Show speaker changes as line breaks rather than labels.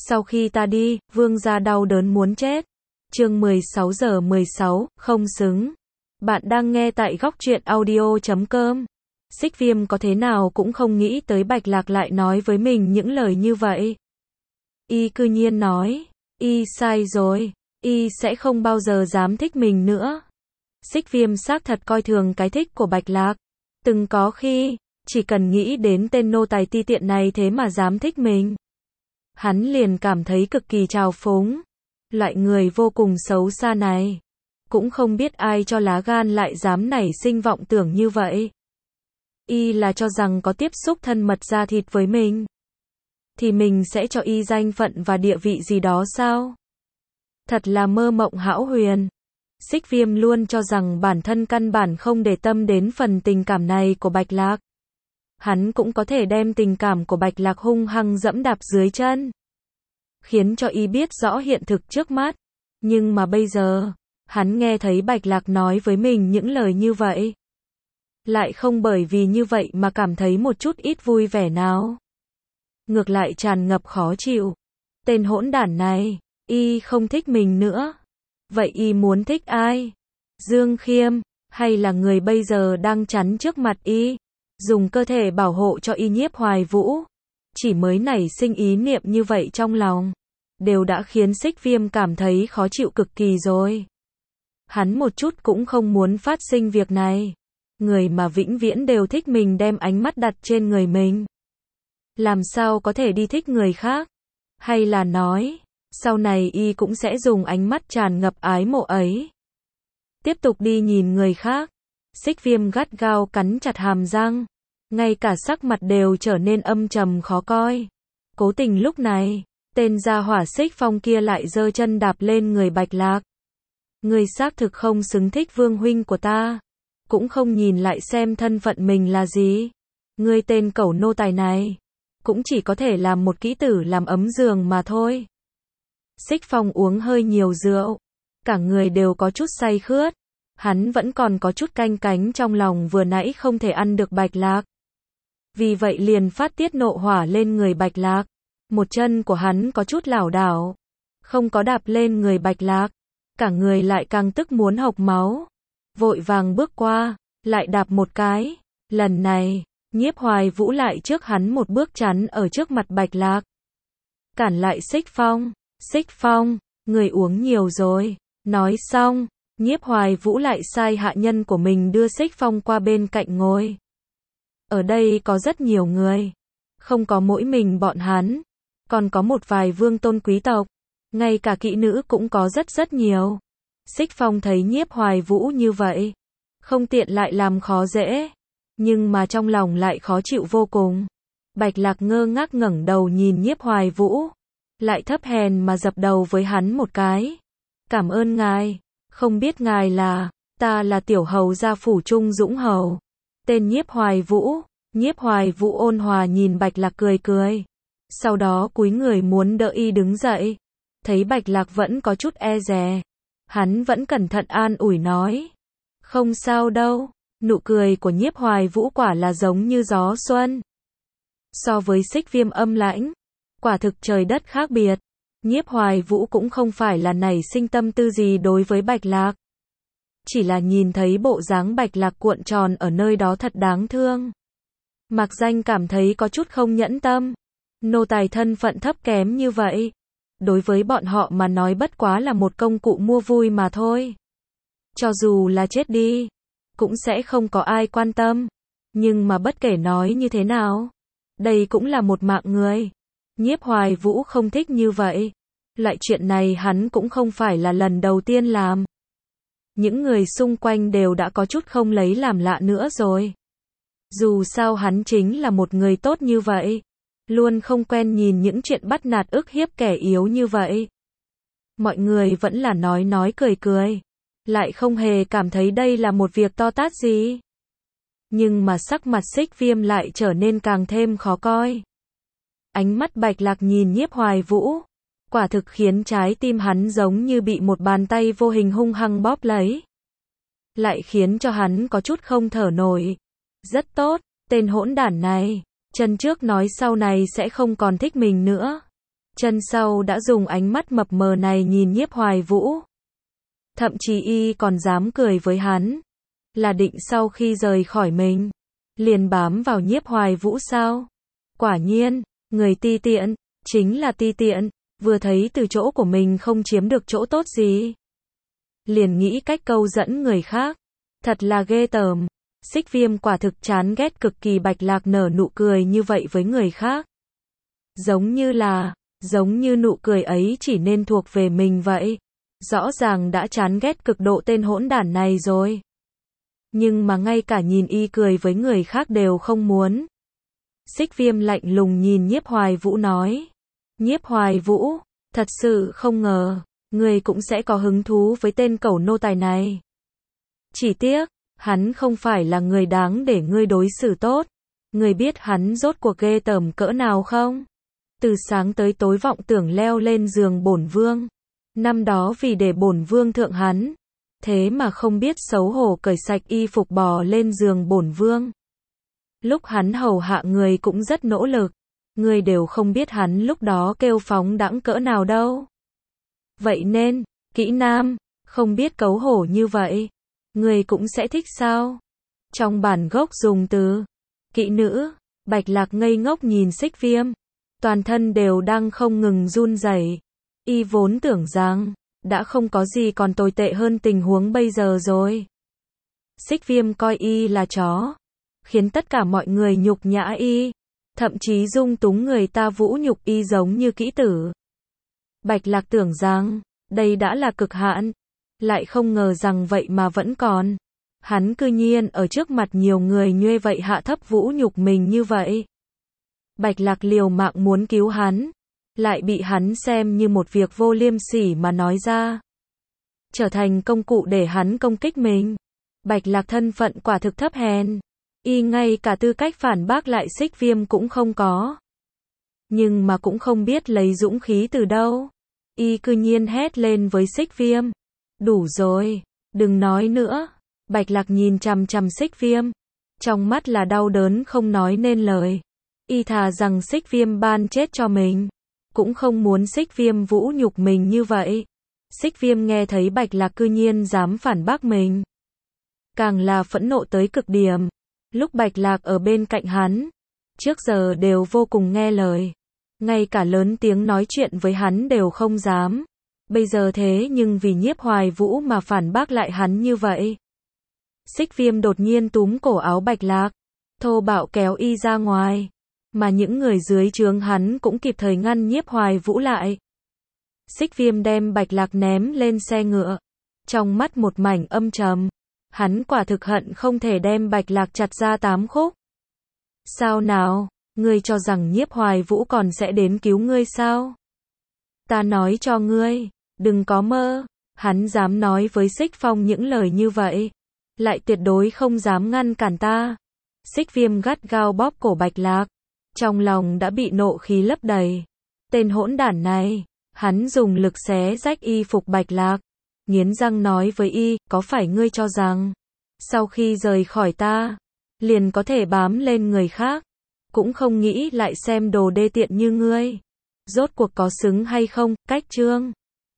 Sau khi ta đi, vương gia đau đớn muốn chết. Chương 16:16, không xứng. Bạn đang nghe tại góc truyện audio.com. Xích Viêm có thế nào cũng không nghĩ tới Bạch Lạc lại nói với mình những lời như vậy. Y cư nhiên nói, y sai rồi, y sẽ không bao giờ dám thích mình nữa. Xích Viêm xác thật coi thường cái thích của Bạch Lạc. Từng có khi, chỉ cần nghĩ đến tên nô tài ti tiện này thế mà dám thích mình. Hắn liền cảm thấy cực kỳ trào phúng. Loại người vô cùng xấu xa này. Cũng không biết ai cho lá gan lại dám nảy sinh vọng tưởng như vậy. Y là cho rằng có tiếp xúc thân mật da thịt với mình thì mình sẽ cho y danh phận và địa vị gì đó sao? Thật là mơ mộng hão huyền. Xích Viêm luôn cho rằng bản thân căn bản không để tâm đến phần tình cảm này của Bạch Lạc. Hắn cũng có thể đem tình cảm của Bạch Lạc hung hăng dẫm đạp dưới chân, khiến cho y biết rõ hiện thực trước mắt. Nhưng mà bây giờ, hắn nghe thấy Bạch Lạc nói với mình những lời như vậy, lại không bởi vì như vậy mà cảm thấy một chút ít vui vẻ nào. Ngược lại tràn ngập khó chịu. Tên hỗn đản này, y không thích mình nữa. Vậy y muốn thích ai? Dương Khiêm, hay là người bây giờ đang chắn trước mặt y, dùng cơ thể bảo hộ cho y Nhiếp Hoài Vũ? Chỉ mới nảy sinh ý niệm như vậy trong lòng, đều đã khiến Xích Viêm cảm thấy khó chịu cực kỳ rồi. Hắn một chút cũng không muốn phát sinh việc này. Người mà vĩnh viễn đều thích mình đem ánh mắt đặt trên người mình, làm sao có thể đi thích người khác? Hay là nói, sau này y cũng sẽ dùng ánh mắt tràn ngập ái mộ ấy, tiếp tục đi nhìn người khác? Xích Viêm gắt gao cắn chặt hàm răng, ngay cả sắc mặt đều trở nên âm trầm khó coi. Cố tình lúc này, tên gia hỏa Xích Phong kia lại giơ chân đạp lên người Bạch Lạc. Ngươi xác thực không xứng thích vương huynh của ta, cũng không nhìn lại xem thân phận mình là gì. Ngươi tên cẩu nô tài này, cũng chỉ có thể làm một kỹ tử làm ấm giường mà thôi. Xích Phong uống hơi nhiều rượu, cả người đều có chút say khướt. Hắn vẫn còn có chút canh cánh trong lòng vừa nãy không thể ăn được Bạch Lạc. Vì vậy liền phát tiết nộ hỏa lên người Bạch Lạc. Một chân của hắn có chút lảo đảo, không có đạp lên người Bạch Lạc, cả người lại càng tức muốn hộc máu. Vội vàng bước qua, lại đạp một cái. Lần này, Nhiếp Hoài Vũ lại trước hắn một bước chắn ở trước mặt Bạch Lạc, cản lại Xích Phong. Xích Phong, người uống nhiều rồi. Nói xong, Nhiếp Hoài Vũ lại sai hạ nhân của mình đưa Xích Phong qua bên cạnh ngồi. Ở đây có rất nhiều người, không có mỗi mình bọn hắn, còn có một vài vương tôn quý tộc, ngay cả kỹ nữ cũng có rất nhiều. Xích Phong thấy Nhiếp Hoài Vũ như vậy, không tiện lại làm khó dễ, nhưng mà trong lòng lại khó chịu vô cùng. Bạch Lạc ngơ ngác ngẩng đầu nhìn Nhiếp Hoài Vũ, lại thấp hèn mà dập đầu với hắn một cái. Cảm ơn ngài, không biết ngài là, ta là tiểu hầu gia phủ Trung Dũng hầu, tên Nhiếp Hoài Vũ. Nhiếp Hoài Vũ ôn hòa nhìn Bạch Lạc cười cười, sau đó cúi người muốn đỡ y đứng dậy. Thấy Bạch Lạc vẫn có chút e dè, hắn vẫn cẩn thận an ủi nói, không sao đâu. Nụ cười của Nhiếp Hoài Vũ quả là giống như gió xuân. So với Xích Viêm âm lãnh, quả thực trời đất khác biệt. Nhiếp Hoài Vũ cũng không phải là nảy sinh tâm tư gì đối với Bạch Lạc, chỉ là nhìn thấy bộ dáng Bạch Lạc cuộn tròn ở nơi đó thật đáng thương. Mạc Danh cảm thấy có chút không nhẫn tâm. Nô tài thân phận thấp kém như vậy, đối với bọn họ mà nói bất quá là một công cụ mua vui mà thôi. Cho dù là chết đi, cũng sẽ không có ai quan tâm. Nhưng mà bất kể nói như thế nào, đây cũng là một mạng người. Nhiếp Hoài Vũ không thích như vậy. Loại chuyện này hắn cũng không phải là lần đầu tiên làm. Những người xung quanh đều đã có chút không lấy làm lạ nữa rồi. Dù sao hắn chính là một người tốt như vậy, luôn không quen nhìn những chuyện bắt nạt ức hiếp kẻ yếu như vậy. Mọi người vẫn là nói cười, lại không hề cảm thấy đây là một việc to tát gì. Nhưng mà sắc mặt Xích Viêm lại trở nên càng thêm khó coi. Ánh mắt Bạch Lạc nhìn Nhiếp Hoài Vũ, quả thực khiến trái tim hắn giống như bị một bàn tay vô hình hung hăng bóp lấy. Lại khiến cho hắn có chút không thở nổi. Rất tốt, tên hỗn đản này, chân trước nói sau này sẽ không còn thích mình nữa. Chân sau đã dùng ánh mắt mập mờ này nhìn Nhiếp Hoài Vũ. Thậm chí y còn dám cười với hắn. Là định sau khi rời khỏi mình, liền bám vào Nhiếp Hoài Vũ sao? Quả nhiên, người ti tiện, chính là ti tiện, vừa thấy từ chỗ của mình không chiếm được chỗ tốt gì. Liền nghĩ cách câu dẫn người khác. Thật là ghê tởm. Xích Viêm quả thực chán ghét cực kỳ Bạch Lạc nở nụ cười như vậy với người khác. Giống như nụ cười ấy chỉ nên thuộc về mình vậy. Rõ ràng đã chán ghét cực độ tên hỗn đản này rồi. Nhưng mà ngay cả nhìn y cười với người khác đều không muốn. Xích Viêm lạnh lùng nhìn Nhiếp Hoài Vũ nói. Nhiếp Hoài Vũ, thật sự không ngờ, người cũng sẽ có hứng thú với tên cẩu nô tài này. Chỉ tiếc, hắn không phải là người đáng để ngươi đối xử tốt. Ngươi biết hắn rốt cuộc ghê tởm cỡ nào không? Từ sáng tới tối vọng tưởng leo lên giường bổn vương. Năm đó vì để bổn vương thượng hắn, thế mà không biết xấu hổ cởi sạch y phục bò lên giường bổn vương. Lúc hắn hầu hạ người cũng rất nỗ lực, người đều không biết hắn lúc đó kêu phóng đãng cỡ nào đâu. Vậy nên, kỹ nam, không biết cấu hổ như vậy, người cũng sẽ thích sao? Trong bản gốc dùng từ kỹ nữ. Bạch Lạc ngây ngốc nhìn Xích Viêm, toàn thân đều đang không ngừng run rẩy. Y vốn tưởng rằng đã không có gì còn tồi tệ hơn tình huống bây giờ rồi. Xích Viêm coi y là chó, khiến tất cả mọi người nhục nhã y, thậm chí dung túng người ta vũ nhục y giống như kỹ tử. Bạch Lạc tưởng rằng đây đã là cực hạn, lại không ngờ rằng vậy mà vẫn còn. Hắn cư nhiên ở trước mặt nhiều người nhuê vậy hạ thấp vũ nhục mình như vậy. Bạch Lạc liều mạng muốn cứu hắn, lại bị hắn xem như một việc vô liêm sỉ mà nói ra. Trở thành công cụ để hắn công kích mình. Bạch Lạc thân phận quả thực thấp hèn. Y ngay cả tư cách phản bác lại Xích Viêm cũng không có. Nhưng mà cũng không biết lấy dũng khí từ đâu. Y cư nhiên hét lên với Xích Viêm. Đủ rồi, đừng nói nữa. Bạch Lạc nhìn chằm chằm Xích Viêm. Trong mắt là đau đớn không nói nên lời. Y thà rằng Xích Viêm ban chết cho mình, cũng không muốn Xích Viêm vũ nhục mình như vậy. Xích Viêm nghe thấy Bạch Lạc cư nhiên dám phản bác mình, càng là phẫn nộ tới cực điểm. Lúc Bạch Lạc ở bên cạnh hắn, trước giờ đều vô cùng nghe lời, ngay cả lớn tiếng nói chuyện với hắn đều không dám. Bây giờ thế nhưng vì Nhiếp Hoài Vũ mà phản bác lại hắn như vậy. Xích Viêm đột nhiên túm cổ áo Bạch Lạc, thô bạo kéo y ra ngoài, mà những người dưới trướng hắn cũng kịp thời ngăn Nhiếp Hoài Vũ lại. Xích Viêm đem Bạch Lạc ném lên xe ngựa, trong mắt một mảnh âm trầm. Hắn quả thực hận không thể đem Bạch Lạc chặt ra 8 khúc. Sao nào, ngươi cho rằng Nhiếp Hoài Vũ còn sẽ đến cứu ngươi sao? Ta nói cho ngươi, đừng có mơ. Hắn dám nói với Xích Phong những lời như vậy, lại tuyệt đối không dám ngăn cản ta. Xích Viêm gắt gao bóp cổ Bạch Lạc, trong lòng đã bị nộ khí lấp đầy. Tên hỗn đản này, hắn dùng lực xé rách y phục Bạch Lạc, nghiến răng nói với y, có phải ngươi cho rằng sau khi rời khỏi ta, liền có thể bám lên người khác, cũng không nghĩ lại xem đồ đê tiện như ngươi, rốt cuộc có xứng hay không? Cách chương